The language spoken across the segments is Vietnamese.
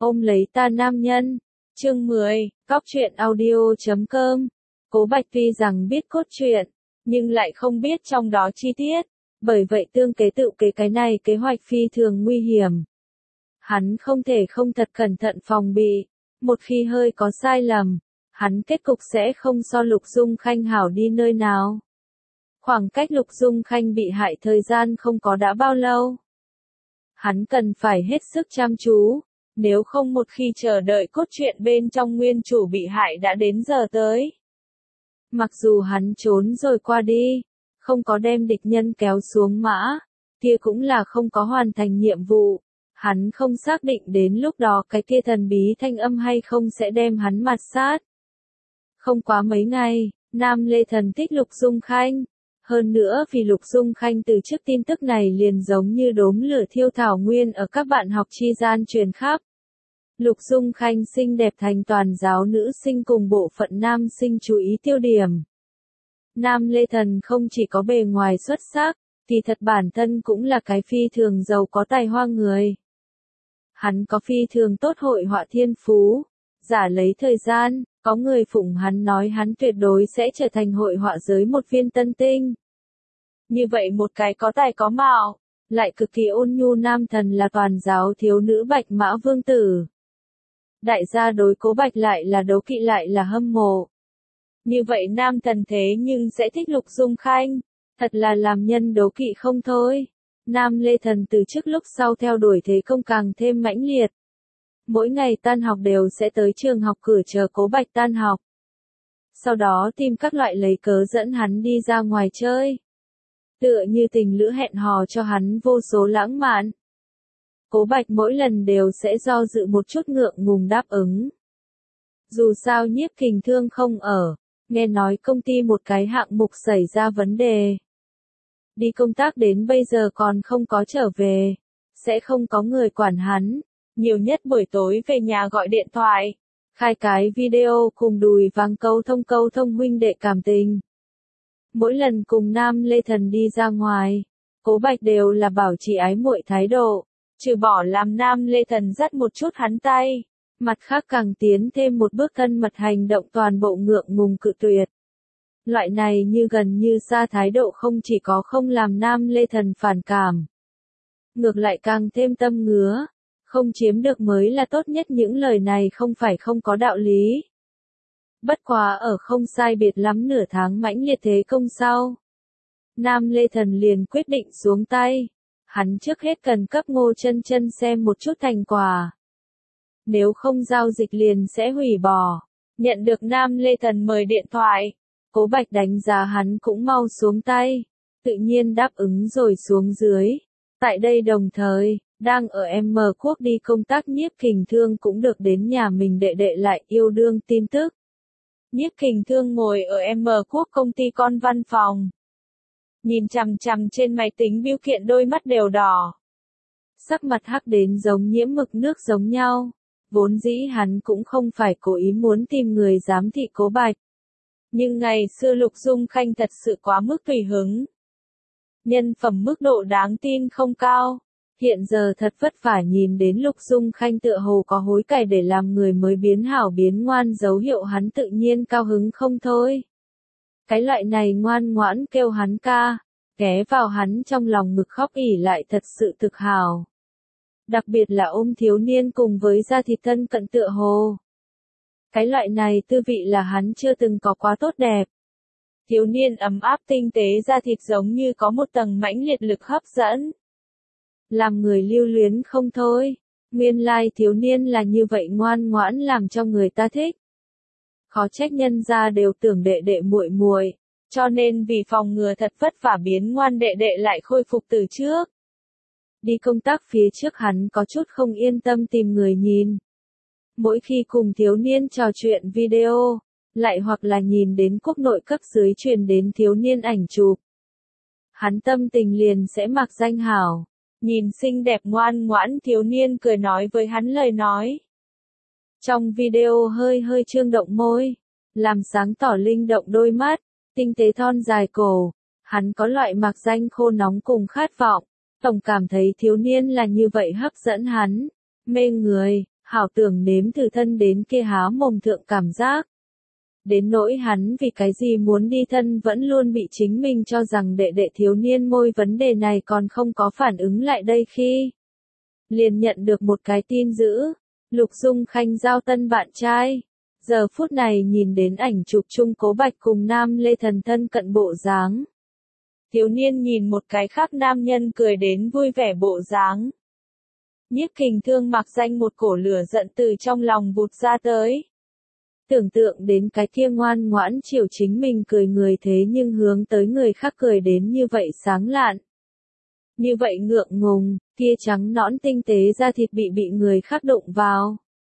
Ôm lấy ta nam nhân. Chương 10, Cóc truyện audio.com. Cố Bạch tuy rằng biết cốt truyện, nhưng lại không biết trong đó chi tiết, bởi vậy tương kế tự kế cái này kế hoạch phi thường nguy hiểm. Hắn không thể không thật cẩn thận phòng bị, một khi hơi có sai lầm, hắn kết cục sẽ không so Lục Dung Khanh hảo đi nơi nào. Khoảng cách Lục Dung Khanh bị hại thời gian không có đã bao lâu. Hắn cần phải hết sức chăm chú, nếu không một khi chờ đợi cốt truyện bên trong nguyên chủ bị hại đã đến giờ tới. Mặc dù hắn trốn rồi qua đi, không có đem địch nhân kéo xuống mã, kia cũng là không có hoàn thành nhiệm vụ. Hắn không xác định đến lúc đó cái kia thần bí thanh âm hay không sẽ đem hắn mạt sát. Không quá mấy ngày, Nam Lê Thần thích Lục Dung Khanh. Hơn nữa vì Lục Dung Khanh từ trước tin tức này liền giống như đốm lửa thiêu thảo nguyên ở các bạn học chi gian truyền khắp. Lục Dung Khanh xinh đẹp thành toàn giáo nữ sinh cùng bộ phận nam sinh chú ý tiêu điểm. Nam Lê Thần không chỉ có bề ngoài xuất sắc, thì thật bản thân cũng là cái phi thường giàu có tài hoa người. Hắn có phi thường tốt hội họa thiên phú, giả lấy thời gian, có người phụng hắn nói hắn tuyệt đối sẽ trở thành hội họa giới một viên tân tinh. Như vậy một cái có tài có mạo, lại cực kỳ ôn nhu nam thần là toàn giáo thiếu nữ Bạch Mã Vương Tử. Đại gia đối Cố Bạch lại là đấu kỵ lại là hâm mộ. Như vậy nam thần thế nhưng sẽ thích Lục Dung Khanh, thật là làm nhân đấu kỵ không thôi. Nam Lê Thần từ trước lúc sau theo đuổi thế công càng thêm mãnh liệt. Mỗi ngày tan học đều sẽ tới trường học cửa chờ Cố Bạch tan học. Sau đó tìm các loại lấy cớ dẫn hắn đi ra ngoài chơi. Tựa như tình lữ hẹn hò cho hắn vô số lãng mạn. Cố Bạch mỗi lần đều sẽ do dự một chút ngượng ngùng đáp ứng. Dù sao Nhiếp Kình Thương không ở, nghe nói công ty một cái hạng mục xảy ra vấn đề. Đi công tác đến bây giờ còn không có trở về, sẽ không có người quản hắn, nhiều nhất buổi tối về nhà gọi điện thoại, khai cái video cùng Đùi Vàng câu thông huynh đệ cảm tình. Mỗi lần cùng Nam Lê Thần đi ra ngoài, Cố Bạch đều là bảo trì ái muội thái độ, trừ bỏ làm Nam Lê Thần dắt một chút hắn tay, mặt khác càng tiến thêm một bước thân mật hành động toàn bộ ngượng ngùng cự tuyệt. Loại này như gần như xa thái độ không chỉ có không làm Nam Lê Thần phản cảm, ngược lại càng thêm tâm ngứa, không chiếm được mới là tốt nhất, những lời này không phải không có đạo lý. Bất quá ở không sai biệt lắm nửa tháng mãnh liệt thế công sau, Nam Lê Thần liền quyết định xuống tay, hắn trước hết cần cấp Ngô Chân Chân xem một chút thành quả. Nếu không giao dịch liền sẽ hủy bỏ. Nhận được Nam Lê Thần mời điện thoại, Cố Bạch đánh giá hắn cũng mau xuống tay, tự nhiên đáp ứng rồi xuống dưới. Tại đây đồng thời, đang ở M Quốc đi công tác Nhiếp Kình Thương cũng được đến nhà mình đệ đệ lại yêu đương tin tức. Nhiếp Kình Thương ngồi ở M Quốc công ty con văn phòng, nhìn chằm chằm trên máy tính bưu kiện, đôi mắt đều đỏ. Sắc mặt hắc đến giống nhiễm mực nước giống nhau. Vốn dĩ hắn cũng không phải cố ý muốn tìm người giám thị Cố Bạch. Nhưng ngày xưa Lục Dung Khanh thật sự quá mức tùy hứng. Nhân phẩm mức độ đáng tin không cao. Hiện giờ thật vất vả nhìn đến Lục Dung Khanh tựa hồ có hối cải để làm người mới biến hảo biến ngoan dấu hiệu, hắn tự nhiên cao hứng không thôi. Cái loại này ngoan ngoãn kêu hắn ca, ghé vào hắn trong lòng ngực khóc ỉ lại thật sự thực hào. Đặc biệt là ôm thiếu niên cùng với da thịt thân cận tựa hồ. Cái loại này tư vị là hắn chưa từng có quá tốt đẹp. Thiếu niên ấm áp tinh tế da thịt giống như có một tầng mãnh liệt lực hấp dẫn. Làm người lưu luyến không thôi. Nguyên lai thiếu niên là như vậy ngoan ngoãn làm cho người ta thích. Khó trách nhân gia đều tưởng đệ đệ muội muội, cho nên vì phòng ngừa thật vất vả biến ngoan đệ đệ lại khôi phục từ trước. Đi công tác phía trước hắn có chút không yên tâm tìm người nhìn. Mỗi khi cùng thiếu niên trò chuyện video, lại hoặc là nhìn đến quốc nội cấp dưới truyền đến thiếu niên ảnh chụp, hắn tâm tình liền sẽ mặc danh hảo. Nhìn xinh đẹp ngoan ngoãn thiếu niên cười nói với hắn lời nói. Trong video hơi hơi trương động môi, làm sáng tỏ linh động đôi mắt, tinh tế thon dài cổ, hắn có loại mặc danh khô nóng cùng khát vọng. Tổng cảm thấy thiếu niên là như vậy hấp dẫn hắn, mê người, hảo tưởng nếm thử thân đến kia há mồm thượng cảm giác. Đến nỗi hắn vì cái gì muốn đi thân vẫn luôn bị chính mình cho rằng đệ đệ thiếu niên môi vấn đề này còn không có phản ứng lại đây khi liền nhận được một cái tin dữ, Lục Dung Khanh giao tân bạn trai. Giờ phút này nhìn đến ảnh chụp chung Cố Bạch cùng Nam Lê Thần thân cận bộ dáng. Thiếu niên nhìn một cái khác nam nhân cười đến vui vẻ bộ dáng. Nhiếp Kình Thương mặc danh một cổ lửa giận từ trong lòng vụt ra tới. Tưởng tượng đến cái kia ngoan ngoãn chiều chính mình cười người thế nhưng hướng tới người khác cười đến như vậy sáng lạn. Như vậy ngượng ngùng, kia trắng nõn tinh tế da thịt bị người khác đụng vào.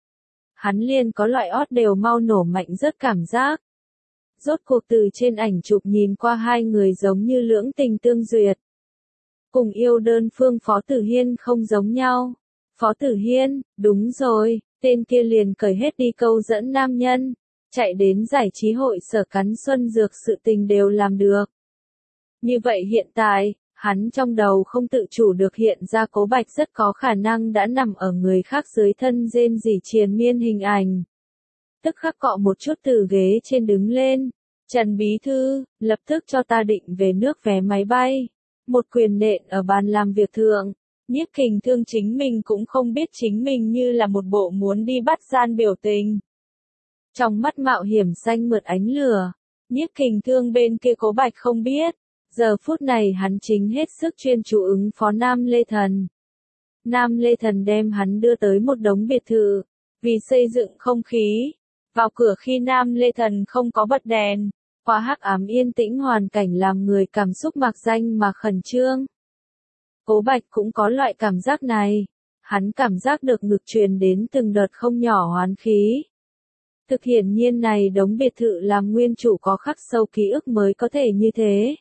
Hắn liền có loại ót đều mau nổ mạnh rất cảm giác. Rốt cuộc từ trên ảnh chụp nhìn qua hai người giống như lưỡng tình tương duyệt. Cùng yêu đơn phương Phó Tử Hiên không giống nhau. Phó Tử Hiên, đúng rồi, tên kia liền cởi hết đi câu dẫn nam nhân, chạy đến giải trí hội sở cắn xuân dược sự tình đều làm được. Như vậy hiện tại, hắn trong đầu không tự chủ được hiện ra Cố Bạch rất có khả năng đã nằm ở người khác dưới thân rên rỉ triền miên hình ảnh. Tức khắc cọ một chút từ ghế trên đứng lên. Trần Bí Thư, lập tức cho ta định về nước vé máy bay. Một quyền nện ở bàn làm việc thượng. Nhiếp Kình Thương chính mình cũng không biết chính mình như là một bộ muốn đi bắt gian biểu tình. Trong mắt mạo hiểm xanh mượt ánh lửa. Nhiếp Kình Thương bên kia Cố Bạch không biết. Giờ phút này hắn chính hết sức chuyên chú ứng phó Nam Lê Thần. Nam Lê Thần đem hắn đưa tới một đống biệt thự. Vì xây dựng không khí. Vào cửa khi Nam Lê Thần không có bật đèn. Quá hắc ám yên tĩnh hoàn cảnh làm người cảm xúc mạc danh mà khẩn trương. Cố Bạch cũng có loại cảm giác này. Hắn cảm giác được ngực truyền đến từng đợt không nhỏ hoán khí. Thực hiển nhiên này đống biệt thự làm nguyên chủ có khắc sâu ký ức mới có thể như thế.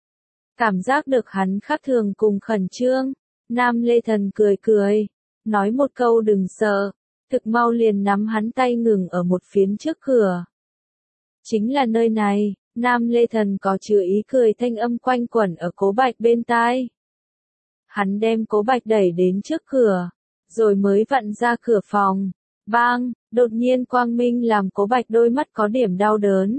Cảm giác được hắn khác thường cùng khẩn trương. Nam Lê Thần cười cười. Nói một câu đừng sợ. Thực mau liền nắm hắn tay ngừng ở một phiến trước cửa. Chính là nơi này, Nam Lê Thần có chứa ý cười thanh âm quanh quẩn ở Cố Bạch bên tai. Hắn đem Cố Bạch đẩy đến trước cửa, rồi mới vặn ra cửa phòng. Bang, đột nhiên quang minh làm Cố Bạch đôi mắt có điểm đau đớn.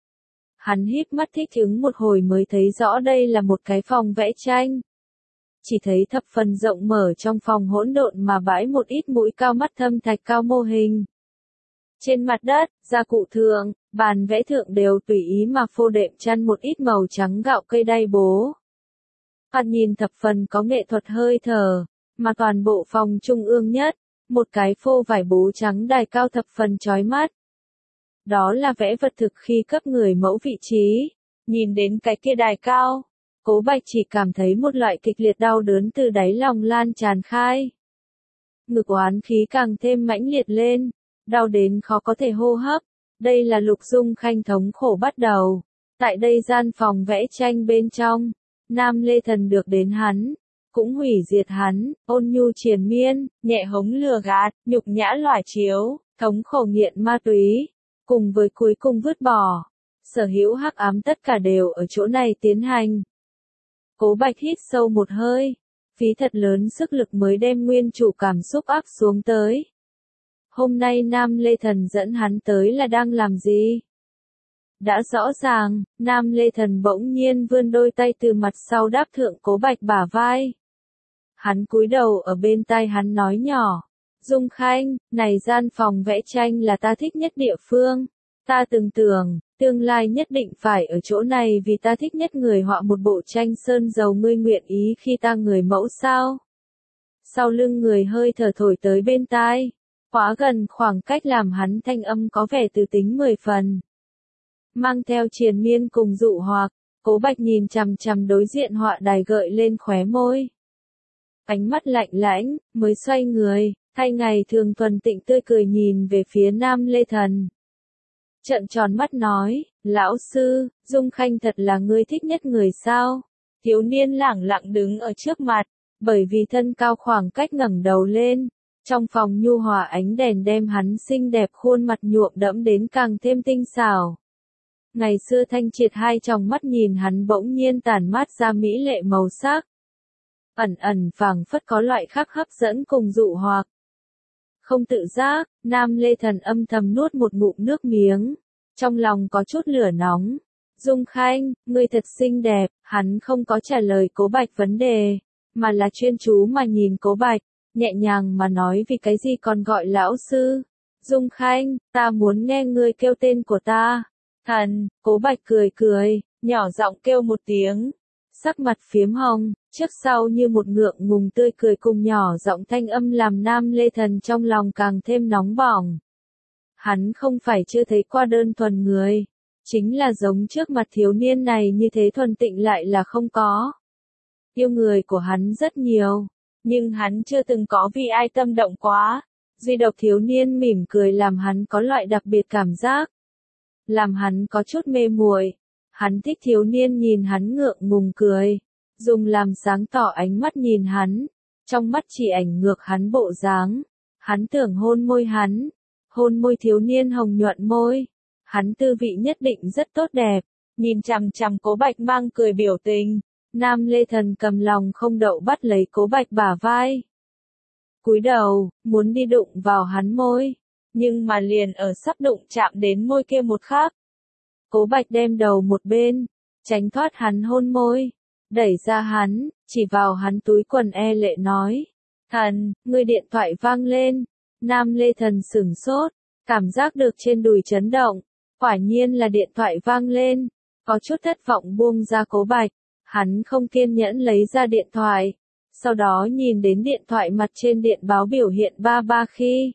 Hắn híp mắt thích ứng một hồi mới thấy rõ đây là một cái phòng vẽ tranh. Chỉ thấy thập phần rộng mở trong phòng hỗn độn mà bãi một ít mũi cao mắt thâm thạch cao mô hình. Trên mặt đất, gia cụ thượng, bàn vẽ thượng đều tùy ý mà phô đệm chăn một ít màu trắng gạo cây đay bố. Thoạt nhìn thập phần có nghệ thuật hơi thở, mà toàn bộ phòng trung ương nhất, một cái phô vải bố trắng đài cao thập phần chói mắt. Đó là vẽ vật thực khi cấp người mẫu vị trí, nhìn đến cái kia đài cao. Cố Bạch chỉ cảm thấy một loại kịch liệt đau đớn từ đáy lòng lan tràn khai. Ngực oán khí càng thêm mãnh liệt lên, đau đến khó có thể hô hấp. Đây là Lục Dung Khanh thống khổ bắt đầu. Tại đây gian phòng vẽ tranh bên trong, Nam Lê Thần được đến hắn, cũng hủy diệt hắn, ôn nhu triền miên, nhẹ hống lừa gạt, nhục nhã lòa chiếu, thống khổ nghiện ma túy, cùng với cuối cùng vứt bỏ. Sở hữu hắc ám tất cả đều ở chỗ này tiến hành. Cố Bạch hít sâu một hơi, phí thật lớn sức lực mới đem nguyên chủ cảm xúc áp xuống tới. Hôm nay Nam Lê Thần dẫn hắn tới là đang làm gì? Đã rõ ràng, Nam Lê Thần bỗng nhiên vươn đôi tay từ mặt sau đáp thượng Cố Bạch bả vai. Hắn cúi đầu ở bên tai hắn nói nhỏ, Dung Khanh, này gian phòng vẽ tranh là ta thích nhất địa phương. Ta từng tưởng, tương lai nhất định phải ở chỗ này vì ta thích nhất người họa một bộ tranh sơn dầu ngươi nguyện ý khi ta người mẫu sao? Sau lưng người hơi thở thổi tới bên tai, quá gần khoảng cách làm hắn thanh âm có vẻ từ tính 10 phần. Mang theo triền miên cùng dụ hoặc, Cố Bạch nhìn chằm chằm đối diện họa đài gợi lên khóe môi. Ánh mắt lạnh lãnh, mới xoay người, thay ngày thường thuần tịnh tươi cười nhìn về phía Nam Lê Thần. Trợn tròn mắt nói, lão sư, Dung Khanh thật là ngươi thích nhất người sao? Thiếu niên lẳng lặng đứng ở trước mặt, bởi vì thân cao khoảng cách ngẩng đầu lên. Trong phòng nhu hòa ánh đèn đem hắn xinh đẹp khuôn mặt nhuộm đẫm đến càng thêm tinh xảo. Ngày xưa thanh triệt hai tròng mắt nhìn hắn bỗng nhiên tản mát ra mỹ lệ màu sắc. Ẩn ẩn phảng phất có loại khác hấp dẫn cùng dụ hoặc. Không tự giác, Nam Lê Thần âm thầm nuốt một ngụm nước miếng. Trong lòng có chút lửa nóng. Dung Khanh, ngươi thật xinh đẹp, hắn không có trả lời Cố Bạch vấn đề, mà là chuyên chú mà nhìn Cố Bạch, nhẹ nhàng mà nói vì cái gì còn gọi lão sư. Dung Khanh, ta muốn nghe ngươi kêu tên của ta. Thần, Cố Bạch cười cười, nhỏ giọng kêu một tiếng. Sắc mặt phiếm hồng, trước sau như một ngượng ngùng tươi cười cùng nhỏ giọng thanh âm làm Nam Lê Thần trong lòng càng thêm nóng bỏng. Hắn không phải chưa thấy qua đơn thuần người, chính là giống trước mặt thiếu niên này như thế thuần tịnh lại là không có. Yêu người của hắn rất nhiều, nhưng hắn chưa từng có vì ai tâm động quá. Duy độc thiếu niên mỉm cười làm hắn có loại đặc biệt cảm giác, làm hắn có chút mê muội. Hắn thích thiếu niên nhìn hắn ngượng ngùng cười, dùng làm sáng tỏ ánh mắt nhìn hắn, trong mắt chỉ ảnh ngược hắn bộ dáng. Hắn tưởng hôn môi hắn, hôn môi thiếu niên hồng nhuận môi. Hắn tư vị nhất định rất tốt đẹp, nhìn chằm chằm Cố Bạch mang cười biểu tình. Nam Lê Thần cầm lòng không đậu bắt lấy Cố Bạch bả vai. Cúi đầu, muốn đi đụng vào hắn môi, nhưng mà liền ở sắp đụng chạm đến môi kia một khắc. Cố Bạch đem đầu một bên, tránh thoát hắn hôn môi, đẩy ra hắn, chỉ vào hắn túi quần lệ nói. Thần, ngươi điện thoại vang lên. Nam Lê Thần sửng sốt, cảm giác được trên đùi chấn động. Quả nhiên là điện thoại vang lên, có chút thất vọng buông ra Cố Bạch. Hắn không kiên nhẫn lấy ra điện thoại, sau đó nhìn đến điện thoại mặt trên điện báo biểu hiện 33 khi.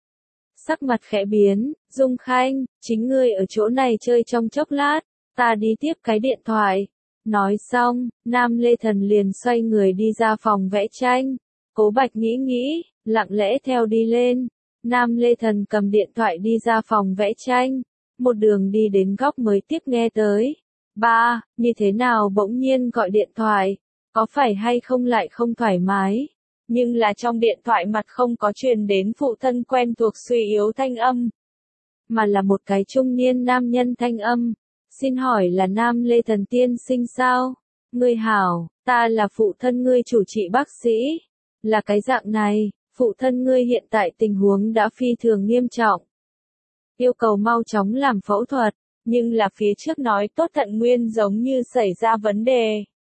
Sắc mặt khẽ biến, Dung Khanh, chính ngươi ở chỗ này chơi trong chốc lát, ta đi tiếp cái điện thoại. Nói xong, Nam Lê Thần liền xoay người đi ra phòng vẽ tranh. Cố Bạch nghĩ nghĩ, lặng lẽ theo đi lên. Nam Lê Thần cầm điện thoại đi ra phòng vẽ tranh, một đường đi đến góc mới tiếp nghe tới. Ba, như thế nào bỗng nhiên gọi điện thoại, có phải hay không lại không thoải mái? Nhưng là trong điện thoại mặt không có truyền đến phụ thân quen thuộc suy yếu thanh âm, mà là một cái trung niên nam nhân thanh âm. Xin hỏi là Nam Lê Thần tiên sinh sao? Ngươi hảo, ta là phụ thân ngươi chủ trị bác sĩ. Là cái dạng này, phụ thân ngươi hiện tại tình huống đã phi thường nghiêm trọng. Yêu cầu mau chóng làm phẫu thuật, nhưng là phía trước nói tốt thận nguyên giống như xảy ra vấn đề.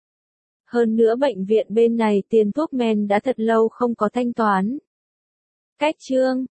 Hơn nữa bệnh viện bên này tiền thuốc men đã thật lâu không có thanh toán. Cách chương